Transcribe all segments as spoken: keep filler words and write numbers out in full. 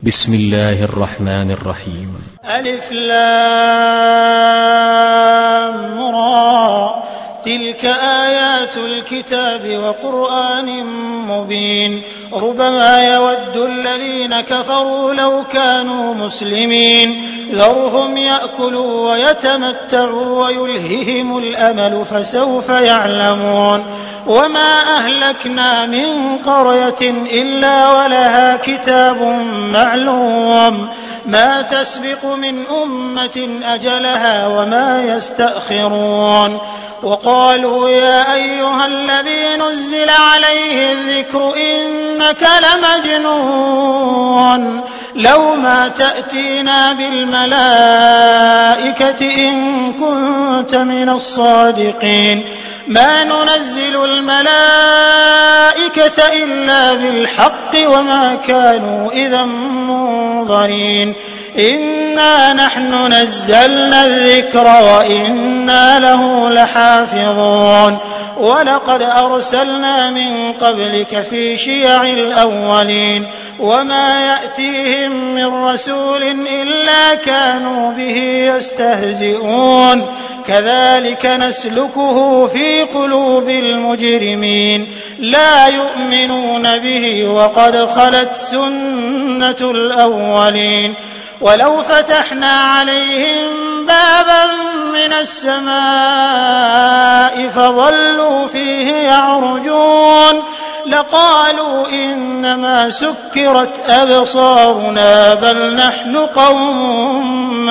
بسم الله الرحمن الرحيم. ألف لام را تلك آيات الكتاب وقرآن مبين ربما يود الذين كفروا لو كانوا مسلمين ذرهم يأكلوا ويتمتعوا ويلههم الأمل فسوف يعلمون وما أهلكنا من قرية إلا ولها كتاب معلوم ما تسبق من أمة أجلها وما يستأخرون وقالوا يا أيها الذي نزل عليه الذكر إنك لمجنون لو ما تأتينا بالملائكة إن كنت من الصادقين ما ننزل الملائكة إلا بالحق وما كانوا إذا منظرين إنا نحن نزلنا الذكر وإنا له لحافظون ولقد أرسلنا من قبلك في شيع الأولين وما يأتيهم من رسول إلا كانوا به يستهزئون كذلك نسلكه في قلوب المجرمين لا يؤمنون به وقد خلت سنة الأولين ولو فتحنا عليهم بابا من السماء فظلوا فيه يعرجون لقالوا إنما سكرت أبصارنا بل نحن قوم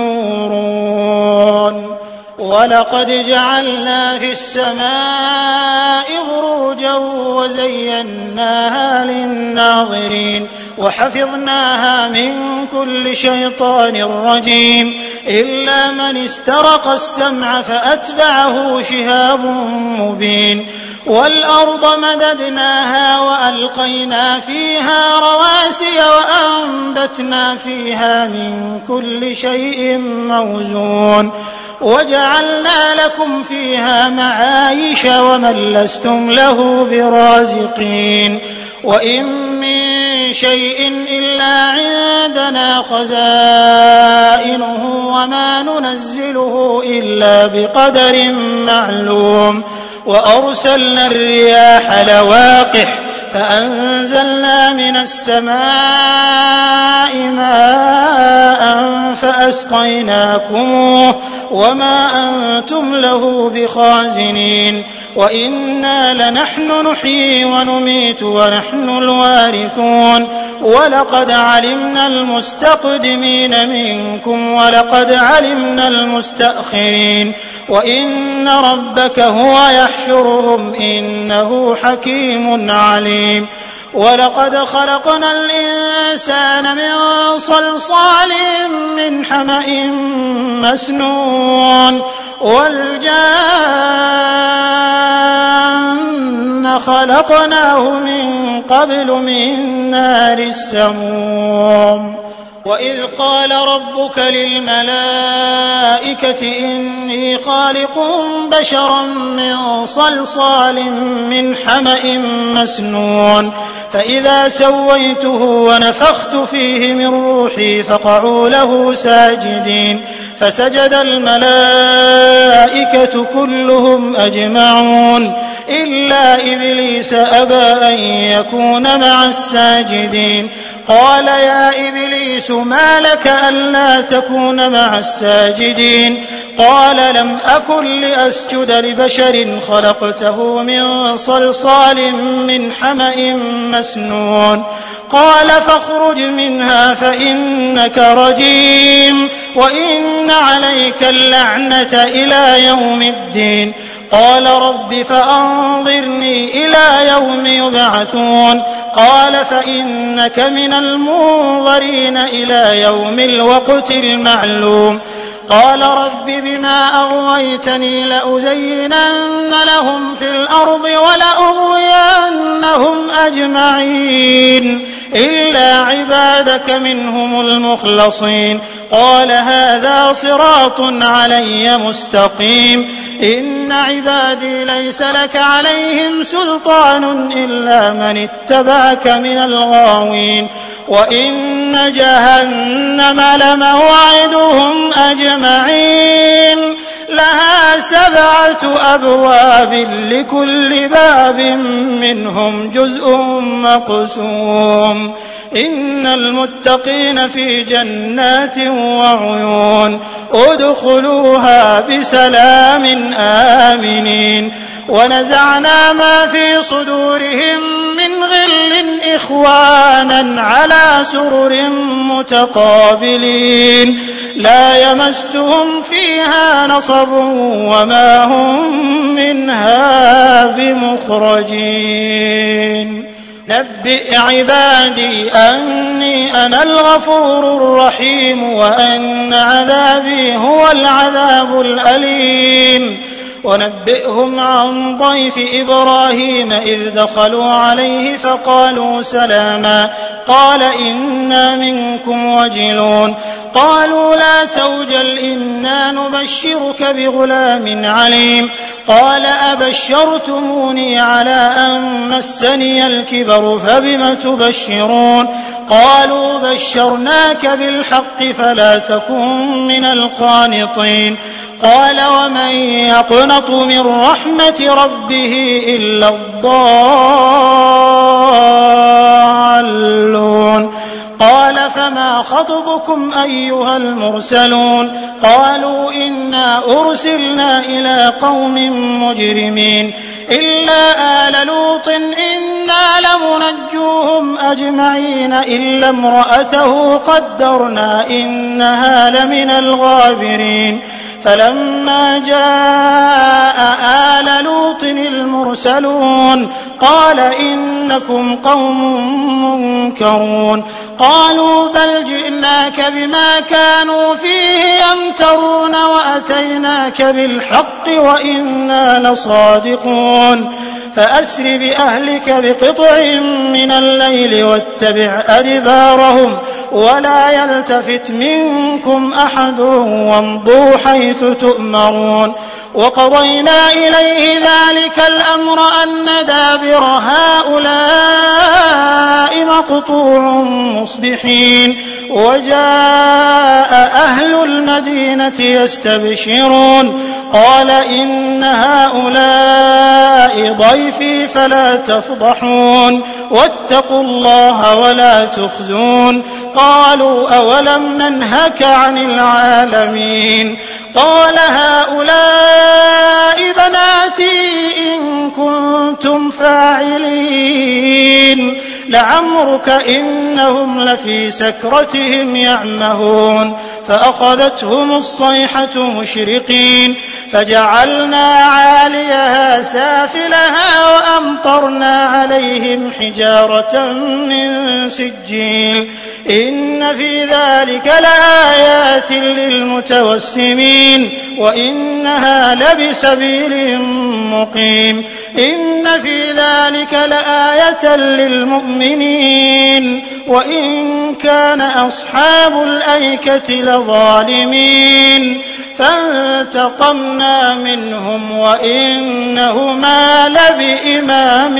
مسحورون ولقد جعلنا في السماء بروجا وزيناها للناظرين وحفظناها من كل شيطان رجيم إلا من استرق السمع فأتبعه شهاب مبين والأرض مددناها وألقينا فيها رواسي وأنبتنا فيها من كل شيء موزون وجعلنا لكم فيها معايش ومن لستم له برازقين وإن من شيء إلا عندنا خزائنه وما ننزله إلا بقدر معلوم وأرسلنا الرياح لواقح فأنزلنا من السماء ماء فأسقيناكموه وما أنتم له بخازنين وإنا لنحن نحيي ونميت ونحن الوارثون ولقد علمنا المستقدمين منكم ولقد علمنا المستأخرين وإن ربك هو يحشرهم إنه حكيم عليم ولقد خلقنا الإنسان من صلصال من حمأ مسنون والجان خلقناه من قبل من نار السموم وإذ قال ربك للملائكة إني خالق بشرا من صلصال من حمأ مسنون فإذا سويته ونفخت فيه من روحي فقعوا له ساجدين فسجد الملائكة كلهم أجمعون إلا إبليس أبى أن يكون مع الساجدين قال يا إبليس ما لك ألا تكون مع الساجدين قال لم أكن لأسجد لبشر خلقته من صلصال من حمأ مسنون قال فاخرج منها فإنك رجيم وإن عليك اللعنة إلى يوم الدين قال رب فأنظرني إلى يوم يبعثون قال فإنك من المنظرين إلى يوم الوقت المعلوم قال رب بما أغويتني لأزينن لهم في الأرض ولأغوينهم أجمعين إلا عبادك منهم المخلصين قال هذا صراط علي مستقيم إن عبادي ليس لك عليهم سلطان إلا من اتبعك من الغاوين وإن جهنم لموعدهم أجمعين لها سبعة أبواب لكل باب منهم جزء مقسوم إن المتقين في جنات وعيون ادخلوها بسلام آمنين ونزعنا ما في صدورهم من غل إخوانا على سرر متقابلين لا يمسهم فيها نصب وما هم منها بمخرجين نبئ عبادي أني أنا الغفور الرحيم وأن عذابي هو العذاب الأليم ونبئهم عن ضيف إبراهيم إذ دخلوا عليه فقالوا سلاما قال إنا منكم وجلون قالوا لا توجل إنا نبشرك بغلام عليم قال أبشرتموني على أن مسني الكبر فبم تبشرون قالوا بشرناك بالحق فلا تكن من القانطين قال ومن يقنط من رحمة ربه إلا الضالون قال فما خطبكم أيها المرسلون قالوا إنا أرسلنا إلى قوم مجرمين إلا آل لوط إنا لمنجوهم أجمعين إلا امرأته قدرنا إنها لمن الغابرين فلما جاء آل لوط المرسلون قال إنكم قوم منكرون قالوا بل جئناك بما كانوا فيه يمترون وأتيناك بالحق وإنا لصادقون فأسر بأهلك بقطع من الليل واتبع أدبارهم ولا يلتفت منكم أحد وامضوا حيث تؤمرون وقضينا إليه ذلك الأمر أن دابر هؤلاء مقطوع مصبحين وجاء أهل المدينة يستبشرون قال إن هؤلاء ضيفي فلا تفضحون واتقوا الله ولا تخزون قالوا أولم ننهك عن العالمين قال هؤلاء بناتي إن كنتم فاعلين لعمرك إنهم لفي سكرتهم يعمهون فأخذتهم الصيحة مشرقين فجعلنا عاليها سافلها وأمطرنا عليهم حجارة من سجيل إن في ذلك لآيات للمتوسمين وإنها لبسبيل مقيم إن في ذلك لآية للمؤمنين وإن كان أصحاب الأيكة لظالمين فانتقمنا منهم وإنهما لبإمام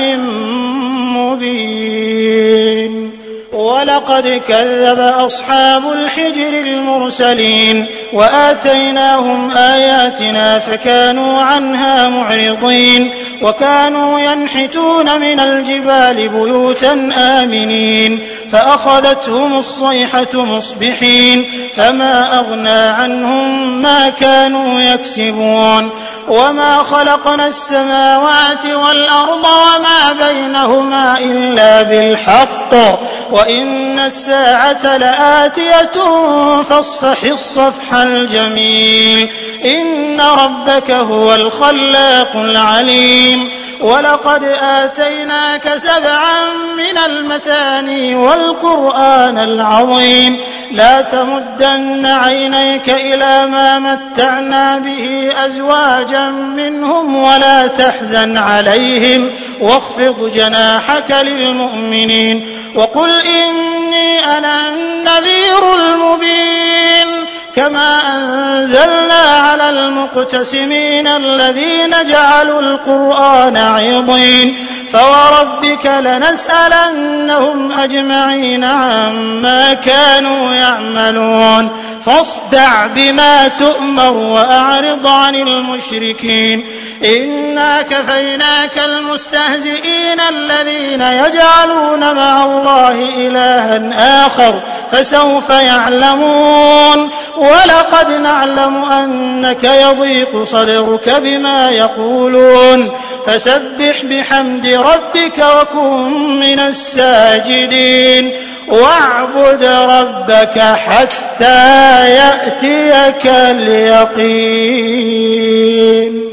مبين ولقد كذب أصحاب الحجر المرسلين وآتيناهم آياتنا فكانوا عنها معرضين وكانوا ينحتون من الجبال بيوتا آمنين فأخذتهم الصيحة مصبحين فما أغنى عنهم ما كانوا يكسبون وما خلقنا السماوات والأرض وما بينهما إلا بالحق وإن الساعة لآتية فاصفح الصفح الجميل إن ربك هو الخلاق العليم ولقد آتيناك سبعا من المثاني والقرآن العظيم لا تمدن عينيك إلى ما متعنا به أزواجا منهم ولا تحزن عليهم واخفض جناحك للمؤمنين وقل إني أنا النذير المبين كما أنزلنا على المقتسمين الذين جعلوا القرآن عضين فوربك لنسألنهم أجمعين عما كانوا يعملون فاصدع بما تؤمر وأعرض عن المشركين إنا كفيناك المستهزئين الذين يجعلون مع الله إلها آخر فسوف يعلمون ولقد نعلم أنك يضيق صدرك بما يقولون فسبح بحمد ربك وكن من الساجدين واعبد ربك حتى يأتيك اليقين.